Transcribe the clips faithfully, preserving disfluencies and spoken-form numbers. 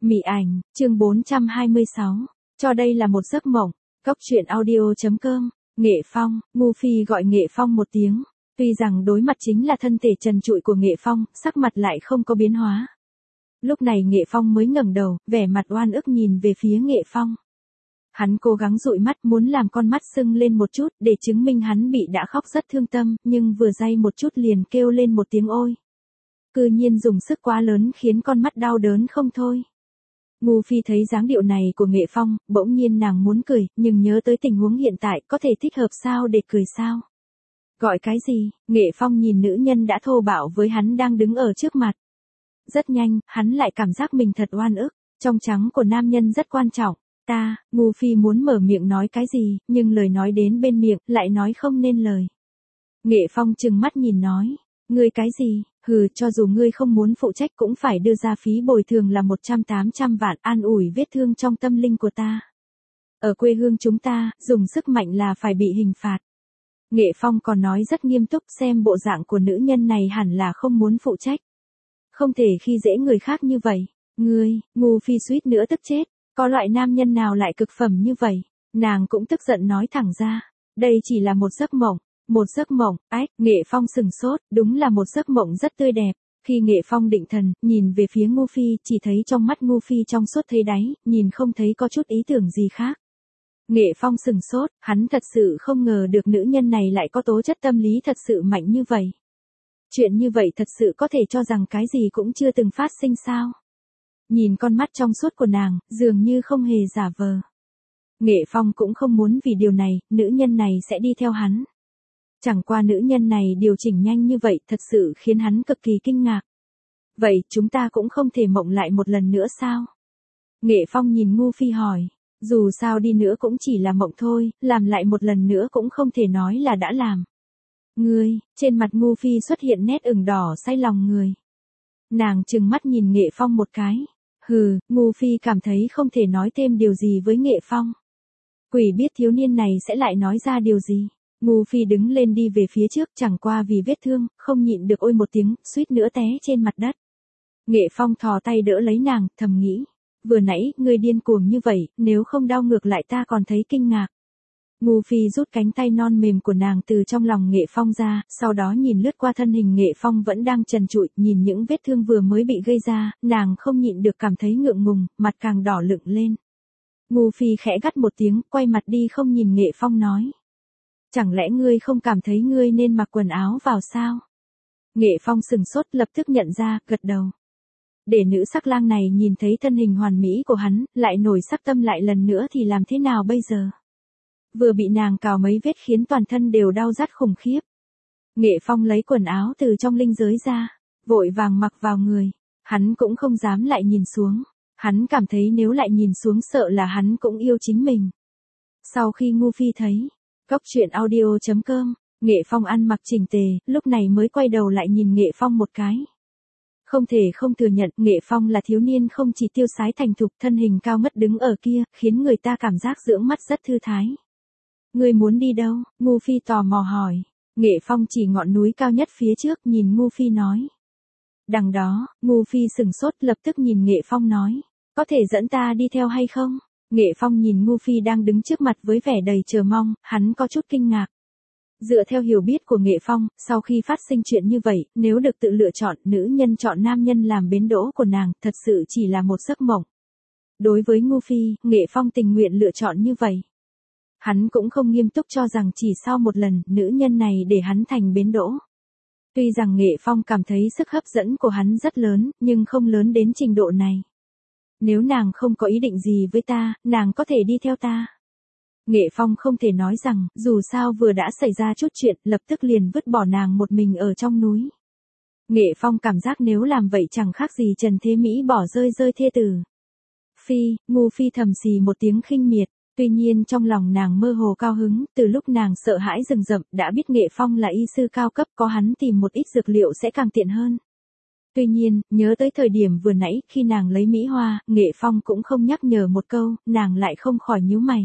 Mị ảnh, chương bốn trăm hai mươi sáu. Cho đây là một giấc mộng. Cốc truyện audio chấm com. Nghệ Phong, Ngu Phi gọi Nghệ Phong một tiếng. Tuy rằng đối mặt chính là thân thể trần trụi của Nghệ Phong, sắc mặt lại không có biến hóa. Lúc này Nghệ Phong mới ngẩng đầu, vẻ mặt oan ức nhìn về phía Nghệ Phong. Hắn cố gắng dụi mắt muốn làm con mắt sưng lên một chút để chứng minh hắn bị đã khóc rất thương tâm, nhưng vừa day một chút liền kêu lên một tiếng ôi. Cư nhiên dùng sức quá lớn khiến con mắt đau đớn không thôi. Ngu Phi thấy dáng điệu này của Nghệ Phong, bỗng nhiên nàng muốn cười, nhưng nhớ tới tình huống hiện tại có thể thích hợp sao để cười sao. Gọi cái gì? Nghệ Phong nhìn nữ nhân đã thô bạo với hắn đang đứng ở trước mặt. Rất nhanh, hắn lại cảm giác mình thật oan ức, trong trắng của nam nhân rất quan trọng. Ta, Ngu Phi muốn mở miệng nói cái gì, nhưng lời nói đến bên miệng, lại nói không nên lời. Nghệ Phong trừng mắt nhìn nói, ngươi cái gì, hừ, cho dù ngươi không muốn phụ trách cũng phải đưa ra phí bồi thường là một trăm tám trăm vạn an ủi vết thương trong tâm linh của ta. Ở quê hương chúng ta, dùng sức mạnh là phải bị hình phạt. Nghệ Phong còn nói rất nghiêm túc, xem bộ dạng của nữ nhân này hẳn là không muốn phụ trách. Không thể khi dễ người khác như vậy. Ngươi, Ngu Phi suýt nữa tức chết. Có loại nam nhân nào lại cực phẩm như vậy? Nàng cũng tức giận nói thẳng ra. Đây chỉ là một giấc mộng. Một giấc mộng, ách, Nghệ Phong sừng sốt, đúng là một giấc mộng rất tươi đẹp. Khi Nghệ Phong định thần, nhìn về phía Ngu Phi, chỉ thấy trong mắt Ngu Phi trong suốt thấy đáy, nhìn không thấy có chút ý tưởng gì khác. Nghệ Phong sừng sốt, hắn thật sự không ngờ được nữ nhân này lại có tố chất tâm lý thật sự mạnh như vậy. Chuyện như vậy thật sự có thể cho rằng cái gì cũng chưa từng phát sinh sao. Nhìn con mắt trong suốt của nàng, dường như không hề giả vờ. Nghệ Phong cũng không muốn vì điều này, nữ nhân này sẽ đi theo hắn. Chẳng qua nữ nhân này điều chỉnh nhanh như vậy thật sự khiến hắn cực kỳ kinh ngạc. Vậy chúng ta cũng không thể mộng lại một lần nữa sao? Nghệ Phong nhìn Ngu Phi hỏi, dù sao đi nữa cũng chỉ là mộng thôi, làm lại một lần nữa cũng không thể nói là đã làm. Ngươi, trên mặt Ngu Phi xuất hiện nét ửng đỏ say lòng người. Nàng trừng mắt nhìn Nghệ Phong một cái. Hừ, Ngu Phi cảm thấy không thể nói thêm điều gì với Nghệ Phong. Quỷ biết thiếu niên này sẽ lại nói ra điều gì. Ngu Phi đứng lên đi về phía trước, chẳng qua vì vết thương, không nhịn được ôi một tiếng, suýt nữa té trên mặt đất. Nghệ Phong thò tay đỡ lấy nàng, thầm nghĩ. Vừa nãy, ngươi điên cuồng như vậy, nếu không đau ngược lại ta còn thấy kinh ngạc. Ngu Phi rút cánh tay non mềm của nàng từ trong lòng Nghệ Phong ra, sau đó nhìn lướt qua thân hình Nghệ Phong vẫn đang trần trụi, nhìn những vết thương vừa mới bị gây ra, nàng không nhịn được cảm thấy ngượng ngùng, mặt càng đỏ lựng lên. Ngu Phi khẽ gắt một tiếng, quay mặt đi không nhìn Nghệ Phong nói. Chẳng lẽ ngươi không cảm thấy ngươi nên mặc quần áo vào sao? Nghệ Phong sừng sốt lập tức nhận ra, gật đầu. Để nữ sắc lang này nhìn thấy thân hình hoàn mỹ của hắn, lại nổi sắc tâm lại lần nữa thì làm thế nào bây giờ? Vừa bị nàng cào mấy vết khiến toàn thân đều đau rát khủng khiếp. Nghệ Phong lấy quần áo từ trong linh giới ra, vội vàng mặc vào người. Hắn cũng không dám lại nhìn xuống. Hắn cảm thấy nếu lại nhìn xuống sợ là hắn cũng yêu chính mình. Sau khi Ngu Phi thấy, Cốc truyện audio chấm com, Nghệ Phong ăn mặc chỉnh tề, lúc này mới quay đầu lại nhìn Nghệ Phong một cái. Không thể không thừa nhận, Nghệ Phong là thiếu niên không chỉ tiêu sái thành thục, thân hình cao ngất đứng ở kia, khiến người ta cảm giác dưỡng mắt rất thư thái. Ngươi muốn đi đâu? Ngu Phi tò mò hỏi. Nghệ Phong chỉ ngọn núi cao nhất phía trước, nhìn Ngu Phi nói. Đằng đó, Ngu Phi sừng sốt lập tức nhìn Nghệ Phong nói. Có thể dẫn ta đi theo hay không? Nghệ Phong nhìn Ngu Phi đang đứng trước mặt với vẻ đầy chờ mong, hắn có chút kinh ngạc. Dựa theo hiểu biết của Nghệ Phong, sau khi phát sinh chuyện như vậy, nếu được tự lựa chọn, nữ nhân chọn nam nhân làm bến đỗ của nàng, thật sự chỉ là một giấc mộng. Đối với Ngu Phi, Nghệ Phong tình nguyện lựa chọn như vậy. Hắn cũng không nghiêm túc cho rằng chỉ sau một lần, nữ nhân này để hắn thành bến đỗ. Tuy rằng Nghệ Phong cảm thấy sức hấp dẫn của hắn rất lớn, nhưng không lớn đến trình độ này. Nếu nàng không có ý định gì với ta, nàng có thể đi theo ta. Nghệ Phong không thể nói rằng, dù sao vừa đã xảy ra chút chuyện, lập tức liền vứt bỏ nàng một mình ở trong núi. Nghệ Phong cảm giác nếu làm vậy chẳng khác gì Trần Thế Mỹ bỏ rơi rơi thê tử. Phi, Ngu Phi thầm xì một tiếng khinh miệt, tuy nhiên trong lòng nàng mơ hồ cao hứng, từ lúc nàng sợ hãi rừng rậm, đã biết Nghệ Phong là y sư cao cấp, có hắn tìm một ít dược liệu sẽ càng tiện hơn. Tuy nhiên, nhớ tới thời điểm vừa nãy, khi nàng lấy Mỹ Hoa, Nghệ Phong cũng không nhắc nhở một câu, nàng lại không khỏi nhíu mày.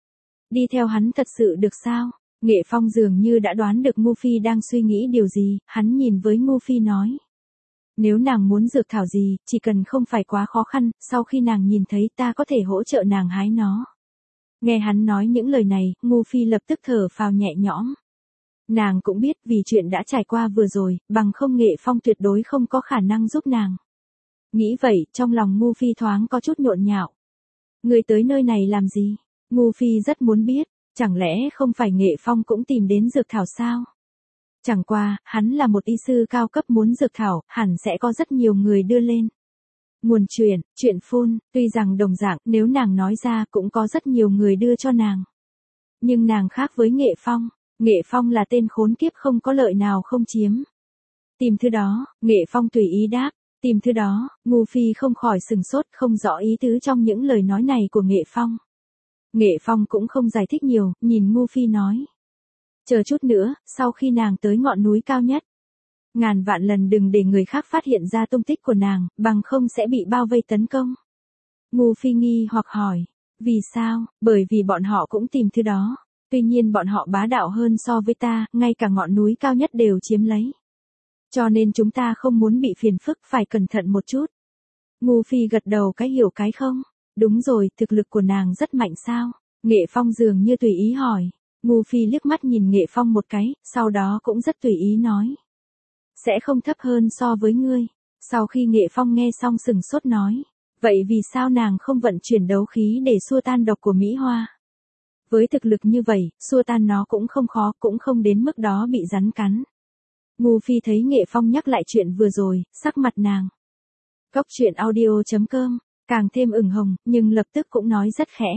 Đi theo hắn thật sự được sao? Nghệ Phong dường như đã đoán được Ngu Phi đang suy nghĩ điều gì, hắn nhìn với Ngu Phi nói. Nếu nàng muốn dược thảo gì, chỉ cần không phải quá khó khăn, sau khi nàng nhìn thấy ta có thể hỗ trợ nàng hái nó. Nghe hắn nói những lời này, Ngu Phi lập tức thở phào nhẹ nhõm. Nàng cũng biết vì chuyện đã trải qua vừa rồi, bằng không Nghệ Phong tuyệt đối không có khả năng giúp nàng. Nghĩ vậy, trong lòng Ngu Phi thoáng có chút nhộn nhạo. Người tới nơi này làm gì? Ngu Phi rất muốn biết, chẳng lẽ không phải Nghệ Phong cũng tìm đến dược thảo sao? Chẳng qua, hắn là một y sư cao cấp muốn dược thảo, hẳn sẽ có rất nhiều người đưa lên. Nguồn chuyện, chuyện phun, tuy rằng đồng dạng nếu nàng nói ra cũng có rất nhiều người đưa cho nàng. Nhưng nàng khác với Nghệ Phong, Nghệ Phong là tên khốn kiếp không có lợi nào không chiếm. Tìm thứ đó, Nghệ Phong tùy ý đáp, tìm thứ đó, Ngu Phi không khỏi sừng sốt không rõ ý tứ trong những lời nói này của Nghệ Phong. Nghệ Phong cũng không giải thích nhiều, nhìn Ngu Phi nói. Chờ chút nữa, sau khi nàng tới ngọn núi cao nhất. Ngàn vạn lần đừng để người khác phát hiện ra tung tích của nàng, bằng không sẽ bị bao vây tấn công. Ngu Phi nghi hoặc hỏi. Vì sao? Bởi vì bọn họ cũng tìm thứ đó. Tuy nhiên bọn họ bá đạo hơn so với ta, ngay cả ngọn núi cao nhất đều chiếm lấy. Cho nên chúng ta không muốn bị phiền phức, phải cẩn thận một chút. Ngu Phi gật đầu cái hiểu cái không. Đúng rồi, thực lực của nàng rất mạnh sao? Nghệ Phong dường như tùy ý hỏi. Ngu Phi liếc mắt nhìn Nghệ Phong một cái, sau đó cũng rất tùy ý nói. Sẽ không thấp hơn so với ngươi. Sau khi Nghệ Phong nghe xong sừng sốt nói. Vậy vì sao nàng không vận chuyển đấu khí để xua tan độc của Mỹ Hoa? Với thực lực như vậy, xua tan nó cũng không khó, cũng không đến mức đó bị rắn cắn. Ngu Phi thấy Nghệ Phong nhắc lại chuyện vừa rồi, sắc mặt nàng. Cốc truyện audio chấm com, càng thêm ửng hồng, nhưng lập tức cũng nói rất khẽ.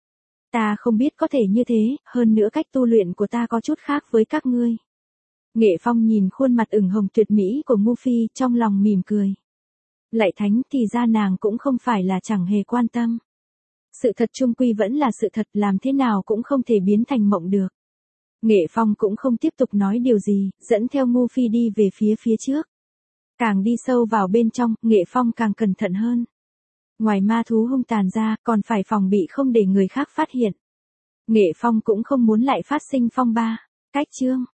Ta không biết có thể như thế, hơn nữa cách tu luyện của ta có chút khác với các ngươi. Nghệ Phong nhìn khuôn mặt ửng hồng tuyệt mỹ của Ngu Phi, trong lòng mỉm cười. Lạy thánh, thì ra nàng cũng không phải là chẳng hề quan tâm. Sự thật chung quy vẫn là sự thật, làm thế nào cũng không thể biến thành mộng được. Nghệ Phong cũng không tiếp tục nói điều gì, dẫn theo Ngu Phi đi về phía phía trước. Càng đi sâu vào bên trong, Nghệ Phong càng cẩn thận hơn. Ngoài ma thú hung tàn ra, còn phải phòng bị không để người khác phát hiện. Nghệ Phong cũng không muốn lại phát sinh phong ba. Cách chương